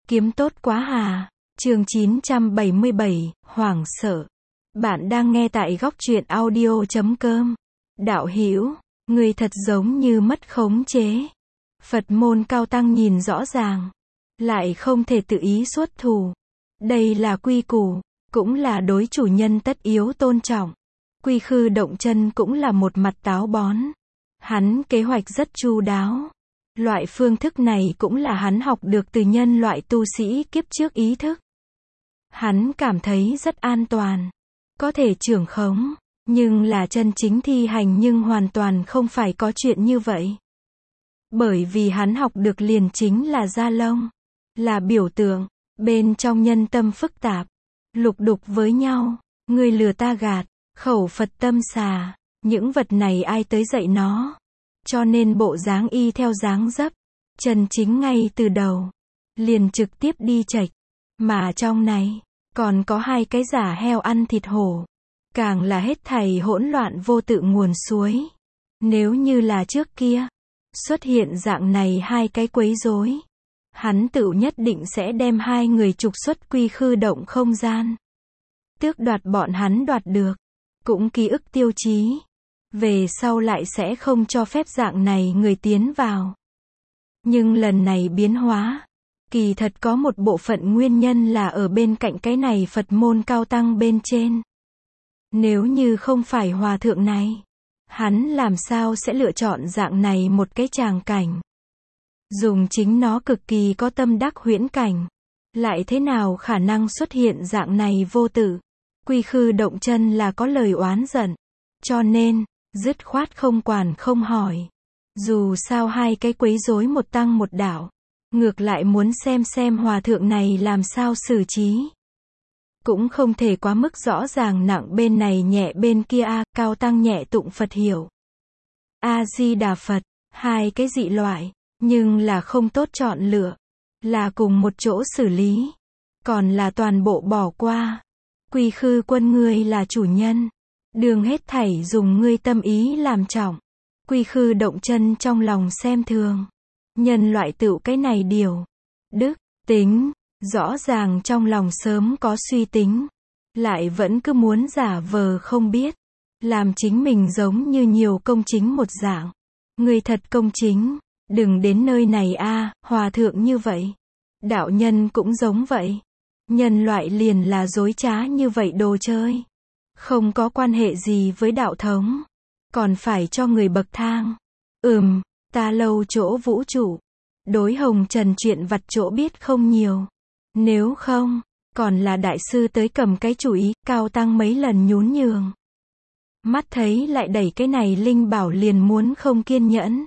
Kiếm tốt quá hà. Chương 977, hoảng sợ. Bạn đang nghe tại góc truyện audio.com. Đạo hữu, người thật giống như mất khống chế. Phật môn cao tăng nhìn rõ ràng, lại không thể tự ý xuất thủ. Đây là quy củ, cũng là đối chủ nhân tất yếu tôn trọng. Quy khư động chân cũng là một mặt táo bón. Hắn kế hoạch rất chu đáo. Loại phương thức này cũng là hắn học được từ nhân loại tu sĩ kiếp trước ý thức. Hắn cảm thấy rất an toàn, có thể trưởng khống, nhưng là chân chính thi hành nhưng hoàn toàn không phải có chuyện như vậy. Bởi vì hắn học được liền chính là da lông, là biểu tượng, bên trong nhân tâm phức tạp, lục đục với nhau, người lừa ta gạt, khẩu Phật tâm xà, những vật này ai tới dạy nó. Cho nên bộ dáng y theo dáng dấp, chân chính ngay từ đầu, liền trực tiếp đi chệch. Mà trong này, còn có hai cái giả heo ăn thịt hổ. Càng là hết thảy hỗn loạn vô tự nguồn suối. Nếu như là trước kia, xuất hiện dạng này hai cái quấy rối, hắn tự nhất định sẽ đem hai người trục xuất quy khư động không gian. Tước đoạt bọn hắn đoạt được, cũng ký ức tiêu chí. Về sau lại sẽ không cho phép dạng này người tiến vào. Nhưng lần này biến hóa, kỳ thật có một bộ phận nguyên nhân là ở bên cạnh cái này Phật môn cao tăng bên trên. Nếu như không phải hòa thượng này, hắn làm sao sẽ lựa chọn dạng này một cái tràng cảnh. Dùng chính nó cực kỳ có tâm đắc huyễn cảnh, lại thế nào khả năng xuất hiện dạng này vô tự. Quy khư động chân là có lời oán giận, cho nên dứt khoát không quản không hỏi. Dù sao hai cái quấy rối một tăng một đạo, ngược lại muốn xem hòa thượng này làm sao xử trí. Cũng không thể quá mức rõ ràng nặng bên này nhẹ bên kia cao tăng nhẹ tụng Phật hiểu. A-di-đà Phật, hai cái dị loại, nhưng là không tốt chọn lựa, là cùng một chỗ xử lý, còn là toàn bộ bỏ qua. Quy khư quân ngươi là chủ nhân, đường hết thảy dùng ngươi tâm ý làm trọng. Quy khư động chân trong lòng xem thường. Nhân loại tựu cái này điều. Đức, tính, rõ ràng trong lòng sớm có suy tính. Lại vẫn cứ muốn giả vờ không biết. Làm chính mình giống như nhiều công chính một dạng. Người thật công chính, đừng đến nơi này hòa thượng như vậy. Đạo nhân cũng giống vậy. Nhân loại liền là dối trá như vậy đồ chơi. Không có quan hệ gì với đạo thống. Còn phải cho người bậc thang. Ta lâu chỗ vũ trụ. Đối hồng trần chuyện vặt chỗ biết không nhiều. Nếu không, còn là đại sư tới cầm cái chủ ý, cao tăng mấy lần nhún nhường. Mắt thấy lại đẩy cái này linh bảo liền muốn không kiên nhẫn.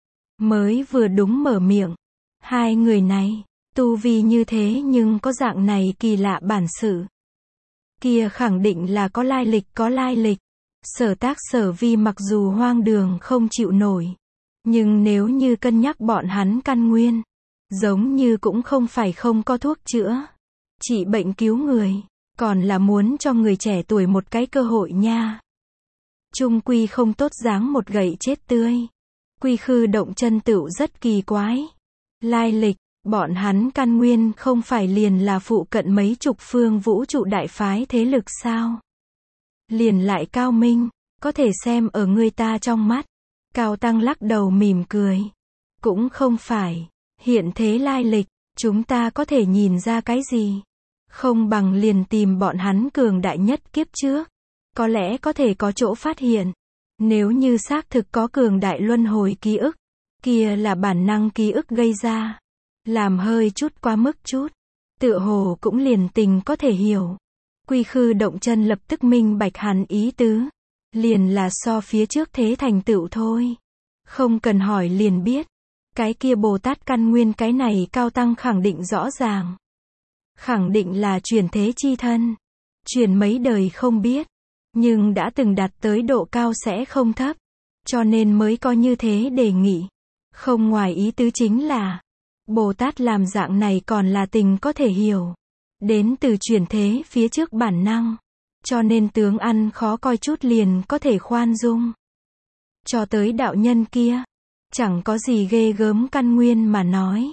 Mới vừa đúng mở miệng. Hai người này, tu vi như thế nhưng có dạng này kỳ lạ bản sự. Kia khẳng định là có lai lịch. Sở tác sở vi mặc dù hoang đường không chịu nổi. Nhưng nếu như cân nhắc bọn hắn căn nguyên, giống như cũng không phải không có thuốc chữa. Trị bệnh cứu người, còn là muốn cho người trẻ tuổi một cái cơ hội nha. Chung quy không tốt dáng một gậy chết tươi. Quy khư động chân tựu rất kỳ quái. Lai lịch, bọn hắn căn nguyên không phải liền là phụ cận mấy chục phương vũ trụ đại phái thế lực sao? Liền lại cao minh, có thể xem ở người ta trong mắt. Cao tăng lắc đầu mỉm cười. Cũng không phải, hiện thế lai lịch, chúng ta có thể nhìn ra cái gì? Không bằng liền tìm bọn hắn cường đại nhất kiếp trước. Có lẽ có thể có chỗ phát hiện. Nếu như xác thực có cường đại luân hồi ký ức, kia là bản năng ký ức gây ra. Làm hơi chút quá mức chút. Tựa hồ cũng liền tình có thể hiểu. Quy khư động chân lập tức minh bạch hắn ý tứ. Liền là so phía trước thế thành tựu thôi. Không cần hỏi liền biết. Cái kia Bồ Tát căn nguyên cái này cao tăng khẳng định rõ ràng. Khẳng định là chuyển thế chi thân. Chuyển mấy đời không biết. Nhưng đã từng đạt tới độ cao sẽ không thấp. Cho nên mới có như thế đề nghị. Không ngoài ý tứ chính là Bồ Tát làm dạng này còn là tình có thể hiểu. Đến từ chuyển thế phía trước bản năng. Cho nên tướng ăn khó coi chút liền có thể khoan dung. Cho tới đạo nhân kia, chẳng có gì ghê gớm căn nguyên mà nói.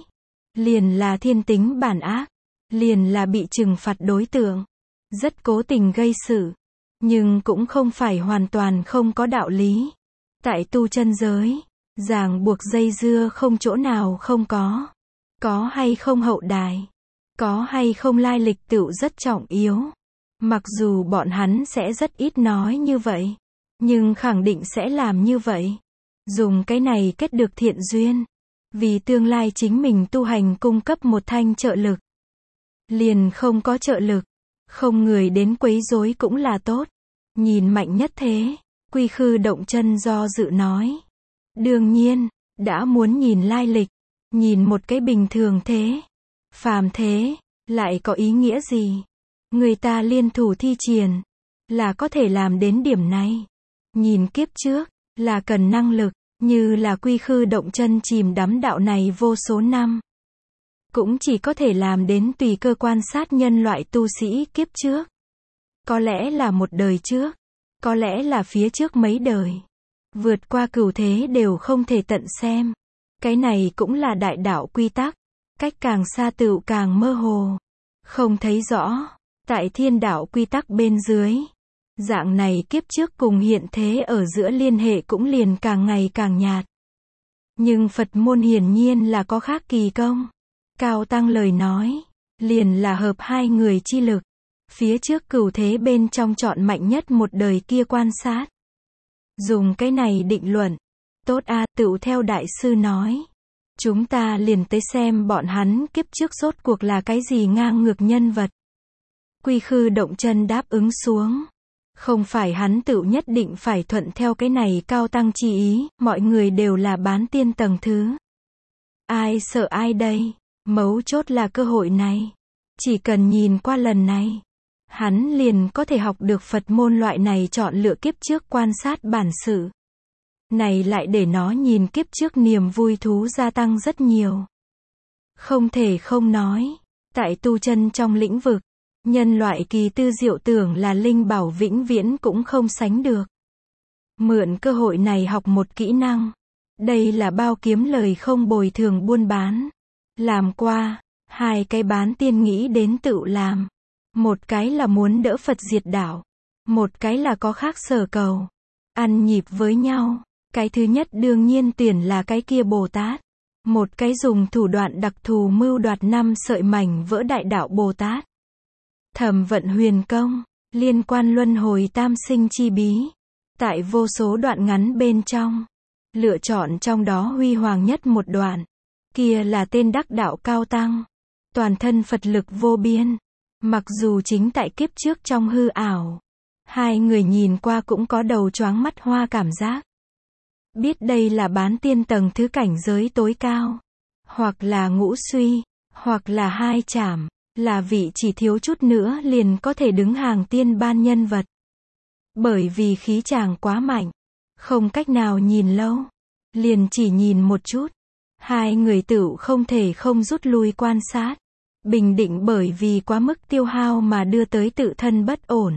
liền là thiên tính bản ác, liền là bị trừng phạt đối tượng. Rất cố tình gây sự, nhưng cũng không phải hoàn toàn không có đạo lý. Tại tu chân giới, ràng buộc dây dưa không chỗ nào không có. Có hay không hậu đài, có hay không lai lịch tựu rất trọng yếu. Mặc dù bọn hắn sẽ rất ít nói như vậy, nhưng khẳng định sẽ làm như vậy. Dùng cái này kết được thiện duyên, vì tương lai chính mình tu hành cung cấp một thanh trợ lực. Liền không có trợ lực, không người đến quấy rối cũng là tốt. Nhìn mạnh nhất thế, Quy Khư Động Chân do dự nói. Đương nhiên, đã muốn nhìn lai lịch, nhìn một cái bình thường thế, phàm thế, lại có ý nghĩa gì? Người ta liên thủ thi triển, là có thể làm đến điểm này. Nhìn kiếp trước, là cần năng lực, như là Quy Khư Động Chân chìm đắm đạo này vô số năm. Cũng chỉ có thể làm đến tùy cơ quan sát nhân loại tu sĩ kiếp trước. Có lẽ là một đời trước, có lẽ là phía trước mấy đời. Vượt qua cửu thế đều không thể tận xem. Cái này cũng là đại đạo quy tắc. Cách càng xa tựu càng mơ hồ. Không thấy rõ. Tại thiên đạo quy tắc bên dưới. Dạng này kiếp trước cùng hiện thế ở giữa liên hệ cũng liền càng ngày càng nhạt. Nhưng Phật môn hiển nhiên là có khác kỳ công. Cao Tăng lời nói, liền là hợp hai người chi lực. Phía trước cửu thế bên trong chọn mạnh nhất một đời kia quan sát. Dùng cái này định luận. Tốt a, tựu theo đại sư nói. Chúng ta liền tới xem bọn hắn kiếp trước rốt cuộc là cái gì ngang ngược nhân vật. Quy Khư Động Chân đáp ứng xuống. Không phải hắn tựu nhất định phải thuận theo cái này Cao Tăng chi ý, mọi người đều là bán tiên tầng thứ. Ai sợ ai đây? Mấu chốt là cơ hội này. Chỉ cần nhìn qua lần này, hắn liền có thể học được Phật môn loại này chọn lựa kiếp trước quan sát bản sự. Này lại để nó nhìn kiếp trước niềm vui thú gia tăng rất nhiều. Không thể không nói, tại tu chân trong lĩnh vực, nhân loại kỳ tư diệu tưởng là linh bảo vĩnh viễn cũng không sánh được. Mượn cơ hội này học một kỹ năng. Đây là bao kiếm lời không bồi thường buôn bán. Làm qua, hai cái bán tiên nghĩ đến tự làm. Một cái là muốn đỡ Phật diệt đạo. Một cái là có khác sở cầu. Ăn nhịp với nhau. Cái thứ nhất đương nhiên tuyển là cái kia Bồ Tát. Một cái dùng thủ đoạn đặc thù mưu đoạt 5 sợi mảnh vỡ đại đạo Bồ Tát. Thẩm vận huyền công, liên quan luân hồi tam sinh chi bí. Tại vô số đoạn ngắn bên trong, lựa chọn trong đó huy hoàng nhất một đoạn. Kia là tên đắc đạo Cao Tăng. Toàn thân Phật lực vô biên. Mặc dù chính tại kiếp trước trong hư ảo, hai người nhìn qua cũng có đầu choáng mắt hoa cảm giác. Biết đây là bán tiên tầng thứ cảnh giới tối cao. Hoặc là ngũ suy, hoặc là hai chảm, là vị chỉ thiếu chút nữa liền có thể đứng hàng tiên ban nhân vật. Bởi vì khí chàng quá mạnh, không cách nào nhìn lâu, liền chỉ nhìn một chút. Hai người tựu không thể không rút lui quan sát. Bình định bởi vì quá mức tiêu hao mà đưa tới tự thân bất ổn.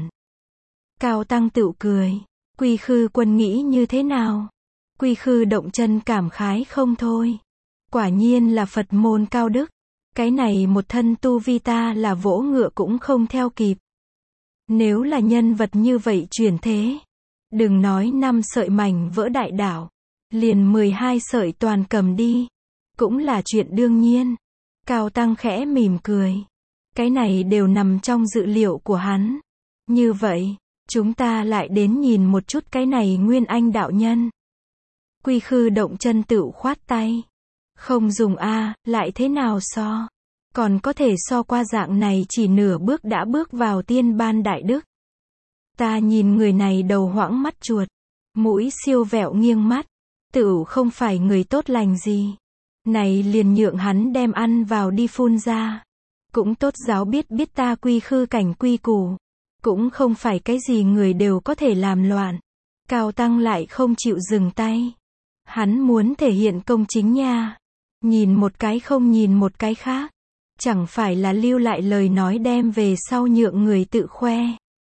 Cao Tăng tựu cười. Quy Khư Quân nghĩ như thế nào? Quy Khư Động Chân cảm khái không thôi. Quả nhiên là Phật môn cao đức. Cái này một thân tu vi ta là vỗ ngựa cũng không theo kịp. Nếu là nhân vật như vậy chuyển thế, đừng nói 5 sợi mảnh vỡ đại đạo, liền 12 sợi toàn cầm đi, cũng là chuyện đương nhiên. Cao Tăng khẽ mỉm cười. Cái này đều nằm trong dự liệu của hắn. Như vậy, chúng ta lại đến nhìn một chút cái này Nguyên Anh đạo nhân. Quy Khư Động Chân tựu khoát tay. Không dùng a, lại thế nào so? Còn có thể so qua dạng này chỉ nửa bước đã bước vào tiên ban đại đức. Ta nhìn người này đầu hoãng mắt chuột, mũi siêu vẹo nghiêng mắt, tựu không phải người tốt lành gì. Này liền nhượng hắn đem ăn vào đi phun ra. Cũng tốt giáo biết biết ta quy khư cảnh quy củ. Cũng không phải cái gì người đều có thể làm loạn. Cao Tăng lại không chịu dừng tay. Hắn muốn thể hiện công chính nha. Nhìn một cái không nhìn một cái khác. Chẳng phải là lưu lại lời nói đem về sau nhượng người tự khoe.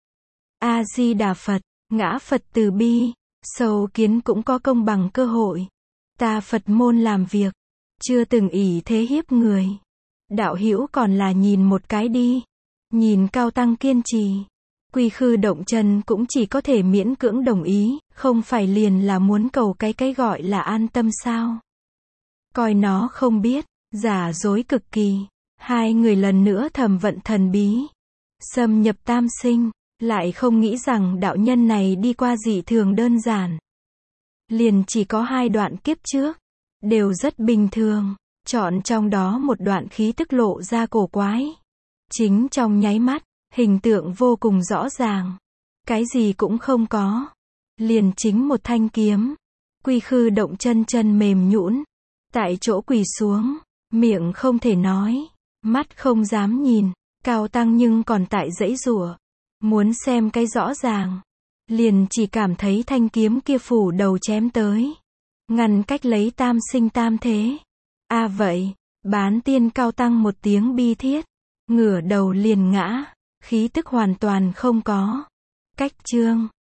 A-di-đà Phật, ngã Phật từ bi, sâu kiến cũng có công bằng cơ hội. Ta Phật môn làm việc, chưa từng ỷ thế hiếp người. đạo hữu còn là nhìn một cái đi. Nhìn Cao Tăng kiên trì. Quy Khư Động Chân cũng chỉ có thể miễn cưỡng đồng ý, không phải liền là muốn cầu cái gọi là an tâm sao. Coi nó không biết, giả dối cực kỳ. Hai người lần nữa thầm vận thần bí. Xâm nhập tam sinh, lại không nghĩ rằng đạo nhân này đi qua dị thường đơn giản. Liền chỉ có 2 đoạn kiếp trước, đều rất bình thường, chọn trong đó một đoạn khí tức lộ ra cổ quái. Chính trong nháy mắt, hình tượng vô cùng rõ ràng. Cái gì cũng không có. Liền chính một thanh kiếm. Quy Khư Động Chân chân mềm nhũn, tại chỗ quỳ xuống, miệng không thể nói, mắt không dám nhìn, Cao Tăng nhưng còn tại giãy giụa, muốn xem cái rõ ràng. Liền chỉ cảm thấy thanh kiếm kia phủ đầu chém tới, ngăn cách lấy tam sinh tam thế. Vậy, Bán Tiên Cao Tăng một tiếng bi thiết, ngửa đầu liền ngã, khí tức hoàn toàn không có. Cách chương